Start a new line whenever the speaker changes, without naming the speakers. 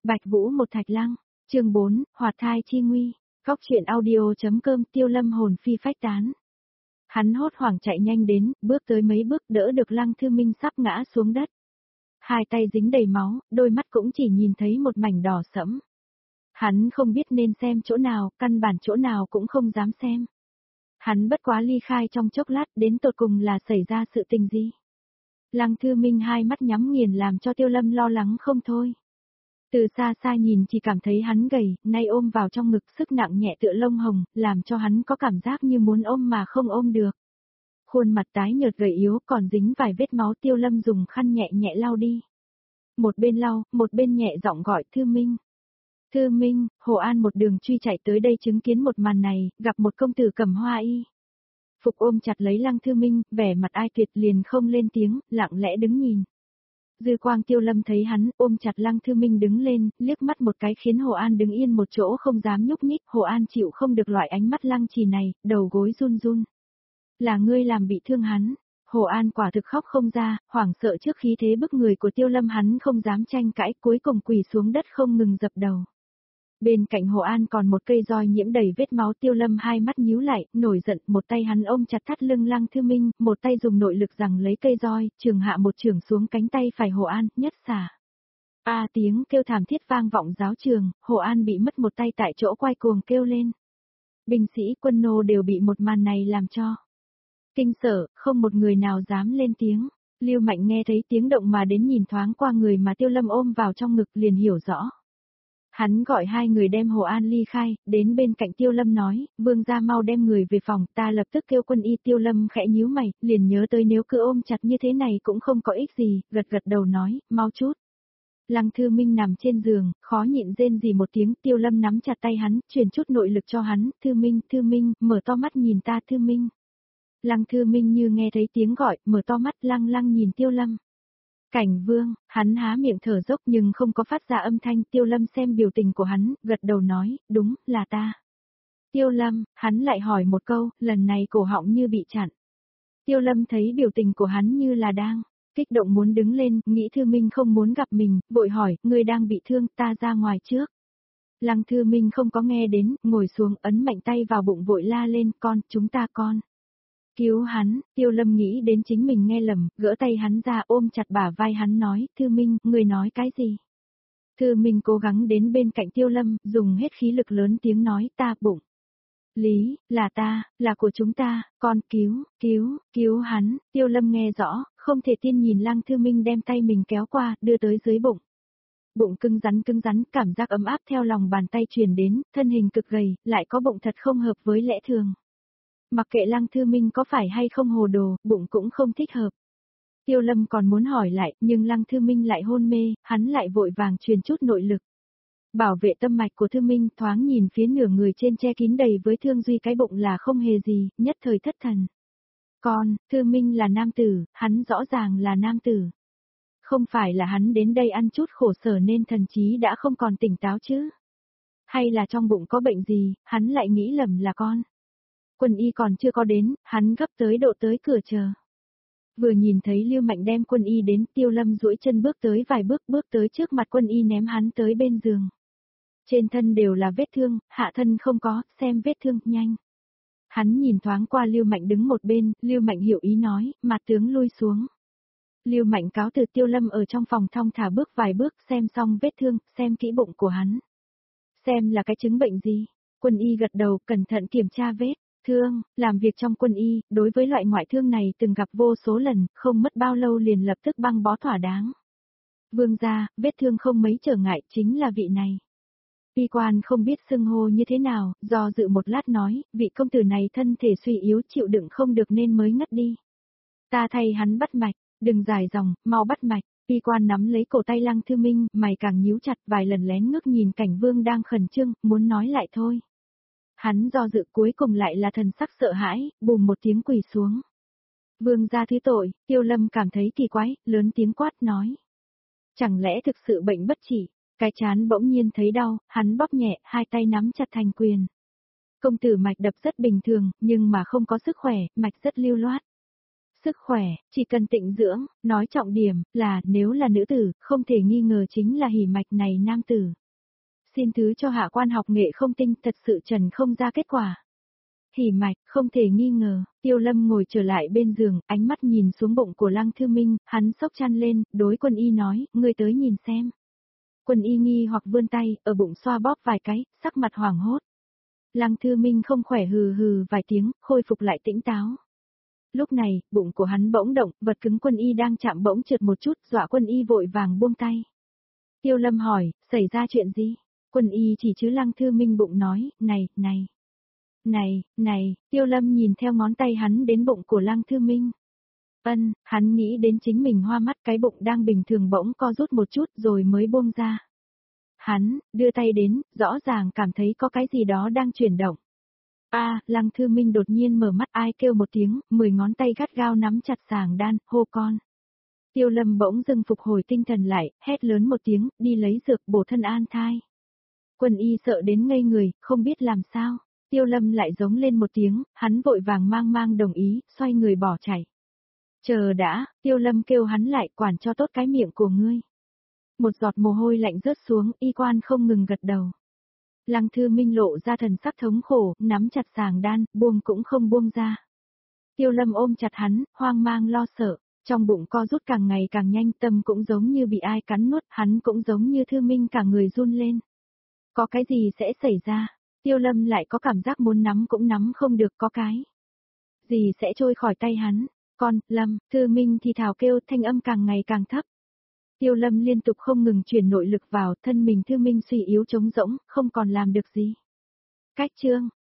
Bạch Vũ một thạch lăng, chương 4, hoạt thai chi nguy, góc truyện audio.com Tiêu Lâm hồn phi phách tán. Hắn hốt hoảng chạy nhanh đến, bước tới mấy bước đỡ được Lăng Thư Minh sắp ngã xuống đất. Hai tay dính đầy máu, đôi mắt cũng chỉ nhìn thấy một mảnh đỏ sẫm. Hắn không biết nên xem chỗ nào, căn bản chỗ nào cũng không dám xem. Hắn bất quá ly khai trong chốc lát, đến tột cùng là xảy ra sự tình gì. Lăng Thư Minh hai mắt nhắm nghiền làm cho Tiêu Lâm lo lắng không thôi. Từ xa xa nhìn chỉ cảm thấy hắn gầy, nay ôm vào trong ngực sức nặng nhẹ tựa lông hồng, làm cho hắn có cảm giác như muốn ôm mà không ôm được. Khuôn mặt tái nhợt gầy yếu còn dính vài vết máu, Tiêu Lâm dùng khăn nhẹ nhẹ lau đi. Một bên lau, một bên nhẹ giọng gọi Thư Minh. Thư Minh, Hồ An một đường truy chạy tới đây chứng kiến một màn này, gặp một công tử cầm hoa y. Phục ôm chặt lấy Lăng Thư Minh, vẻ mặt ai tuyệt liền không lên tiếng, lặng lẽ đứng nhìn. Dư quang Tiêu Lâm thấy hắn ôm chặt Lăng Thư Minh đứng lên, liếc mắt một cái khiến Hồ An đứng yên một chỗ không dám nhúc nhích. Hồ An chịu không được loại ánh mắt Lăng Trì này, đầu gối run run. Là ngươi làm bị thương hắn. Hồ An quả thực khóc không ra, hoảng sợ trước khí thế bức người của Tiêu Lâm hắn không dám tranh cãi, cuối cùng quỳ xuống đất không ngừng dập đầu. Bên cạnh Hồ An còn một cây roi nhiễm đầy vết máu, Tiêu Lâm hai mắt nhíu lại, nổi giận, một tay hắn ôm chặt thắt lưng Lăng Thư Minh, một tay dùng nội lực giằng lấy cây roi, trường hạ một chưởng xuống cánh tay phải Hồ An, nhất xả. Tiếng kêu thảm thiết vang vọng giáo trường, Hồ An bị mất một tay tại chỗ quay cuồng kêu lên. Binh sĩ quân nô đều bị một màn này làm cho kinh sợ, không một người nào dám lên tiếng. Lưu Mạnh nghe thấy tiếng động mà đến nhìn thoáng qua người mà Tiêu Lâm ôm vào trong ngực liền hiểu rõ. Hắn gọi hai người đem Hồ An ly khai, đến bên cạnh Tiêu Lâm nói, vương gia mau đem người về phòng, ta lập tức kêu quân y. Tiêu Lâm khẽ nhíu mày, liền nhớ tới nếu cứ ôm chặt như thế này cũng không có ích gì, gật gật đầu nói, mau chút. Lăng Thư Minh nằm trên giường, khó nhịn rên rỉ một tiếng, Tiêu Lâm nắm chặt tay hắn, truyền chút nội lực cho hắn, Thư Minh, mở to mắt nhìn ta Thư Minh. Lăng Thư Minh như nghe thấy tiếng gọi, mở to mắt lăng nhìn Tiêu Lâm. Cảnh Vương, hắn há miệng thở dốc nhưng không có phát ra âm thanh. Tiêu Lâm xem biểu tình của hắn, gật đầu nói, đúng, là ta. Tiêu Lâm, hắn lại hỏi một câu, lần này cổ họng như bị chặn. Tiêu Lâm thấy biểu tình của hắn như là đang kích động muốn đứng lên, nghĩ Thư Minh không muốn gặp mình, vội hỏi, ngươi đang bị thương, ta ra ngoài trước. Lăng Thư Minh không có nghe đến, ngồi xuống ấn mạnh tay vào bụng vội la lên, chúng ta con. Cứu hắn. Tiêu Lâm nghĩ đến chính mình nghe lầm, gỡ tay hắn ra ôm chặt bả vai hắn nói, Thư Minh, người nói cái gì? Thư Minh cố gắng đến bên cạnh Tiêu Lâm, dùng hết khí lực lớn tiếng nói, ta bụng. Lý, là ta, là của chúng ta, con cứu hắn. Tiêu Lâm nghe rõ, không thể tin nhìn Lăng Thư Minh đem tay mình kéo qua, đưa tới dưới bụng. Bụng cứng rắn, cảm giác ấm áp theo lòng bàn tay truyền đến, thân hình cực gầy, lại có bụng thật không hợp với lẽ thường. Mặc kệ Lăng Thư Minh có phải hay không hồ đồ, bụng cũng không thích hợp. Tiêu Lâm còn muốn hỏi lại, nhưng Lăng Thư Minh lại hôn mê, hắn lại vội vàng truyền chút nội lực. Bảo vệ tâm mạch của Thư Minh, thoáng nhìn phía nửa người trên che kín đầy với thương duy cái bụng là không hề gì, nhất thời thất thần. Thư Minh là nam tử, hắn rõ ràng là nam tử. Không phải là hắn đến đây ăn chút khổ sở nên thần trí đã không còn tỉnh táo chứ? Hay là trong bụng có bệnh gì, hắn lại nghĩ lầm là con? Quân y còn chưa có đến, hắn gấp tới độ tới cửa chờ. Vừa nhìn thấy Lưu Mạnh đem quân y đến, Tiêu Lâm duỗi chân bước tới vài bước tới trước mặt quân y ném hắn tới bên giường. Trên thân đều là vết thương, hạ thân không có, xem vết thương, nhanh. Hắn nhìn thoáng qua Lưu Mạnh đứng một bên, Lưu Mạnh hiểu ý nói, mặt tướng lui xuống. Lưu Mạnh cáo từ. Tiêu Lâm ở trong phòng thong thả bước vài bước, xem xong vết thương, xem kỹ bụng của hắn. Xem là cái chứng bệnh gì. Quân y gật đầu, cẩn thận kiểm tra vết thương, làm việc trong quân y, đối với loại ngoại thương này từng gặp vô số lần, không mất bao lâu liền lập tức băng bó thỏa đáng. Vương gia, vết thương không mấy trở ngại, chính là vị này. Y quan không biết xưng hô như thế nào, do dự một lát nói, vị công tử này thân thể suy yếu chịu đựng không được nên mới ngất đi. Ta thay hắn bắt mạch, đừng dài dòng, mau bắt mạch. Y quan nắm lấy cổ tay Lăng Thư Minh, mày càng nhíu chặt, vài lần lén ngước nhìn Cảnh Vương đang khẩn trương, muốn nói lại thôi. Hắn do dự cuối cùng lại là thần sắc sợ hãi, bùm một tiếng quỳ xuống. Vương gia thứ tội. Tiêu Lâm cảm thấy kỳ quái, lớn tiếng quát nói. Chẳng lẽ thực sự bệnh bất trị? Cái chán bỗng nhiên thấy đau, hắn bóp nhẹ, hai tay nắm chặt thành quyền. Công tử mạch đập rất bình thường, nhưng mà không có sức khỏe, mạch rất lưu loát. Sức khỏe, chỉ cần tịnh dưỡng, nói trọng điểm là nếu là nữ tử, không thể nghi ngờ chính là hỉ mạch này nam tử. Xin thứ cho hạ quan học nghệ không tinh, thật sự trần không ra kết quả. Hỉ mạch, không thể nghi ngờ, Tiêu Lâm ngồi trở lại bên giường, ánh mắt nhìn xuống bụng của Lăng Thư Minh, hắn xốc chăn lên, đối Quân Y nói, ngươi tới nhìn xem. Quân Y nghi hoặc vươn tay, ở bụng xoa bóp vài cái, sắc mặt hoảng hốt. Lăng Thư Minh không khỏe hừ hừ vài tiếng, khôi phục lại tĩnh táo. Lúc này, bụng của hắn bỗng động, vật cứng Quân Y đang chạm bỗng trượt một chút, dọa Quân Y vội vàng buông tay. Tiêu Lâm hỏi, xảy ra chuyện gì? Quân Y chỉ chứ Lăng Thư Minh bụng nói, này, Tiêu Lâm nhìn theo ngón tay hắn đến bụng của Lăng Thư Minh. Hắn nghĩ đến chính mình hoa mắt, cái bụng đang bình thường bỗng co rút một chút rồi mới buông ra. Hắn, đưa tay đến, rõ ràng cảm thấy có cái gì đó đang chuyển động. Lăng Thư Minh đột nhiên mở mắt, ai kêu một tiếng, 10 ngón tay gắt gao nắm chặt sàng đan, hô con. Tiêu Lâm bỗng dưng phục hồi tinh thần lại, hét lớn một tiếng, đi lấy dược bổ thân an thai. Quân Y sợ đến ngây người, không biết làm sao. Tiêu Lâm lại giống lên một tiếng, hắn vội vàng mang đồng ý, xoay người bỏ chạy. Chờ đã, Tiêu Lâm kêu hắn lại, quản cho tốt cái miệng của ngươi. Một giọt mồ hôi lạnh rớt xuống, y quan không ngừng gật đầu. Lăng Thư Minh lộ ra thần sắc thống khổ, nắm chặt sàng đan, buông cũng không buông ra. Tiêu Lâm ôm chặt hắn, hoang mang lo sợ, trong bụng co rút càng ngày càng nhanh, tâm cũng giống như bị ai cắn nuốt, hắn cũng giống như Thư Minh cả người run lên. Có cái gì sẽ xảy ra? Tiêu Lâm lại có cảm giác muốn nắm cũng nắm không được, có cái gì sẽ trôi khỏi tay hắn. Con, Lâm, Thư Minh thì thào kêu, thanh âm càng ngày càng thấp. Tiêu Lâm liên tục không ngừng truyền nội lực vào, thân mình Thư Minh suy yếu trống rỗng, không còn làm được gì. Cách chương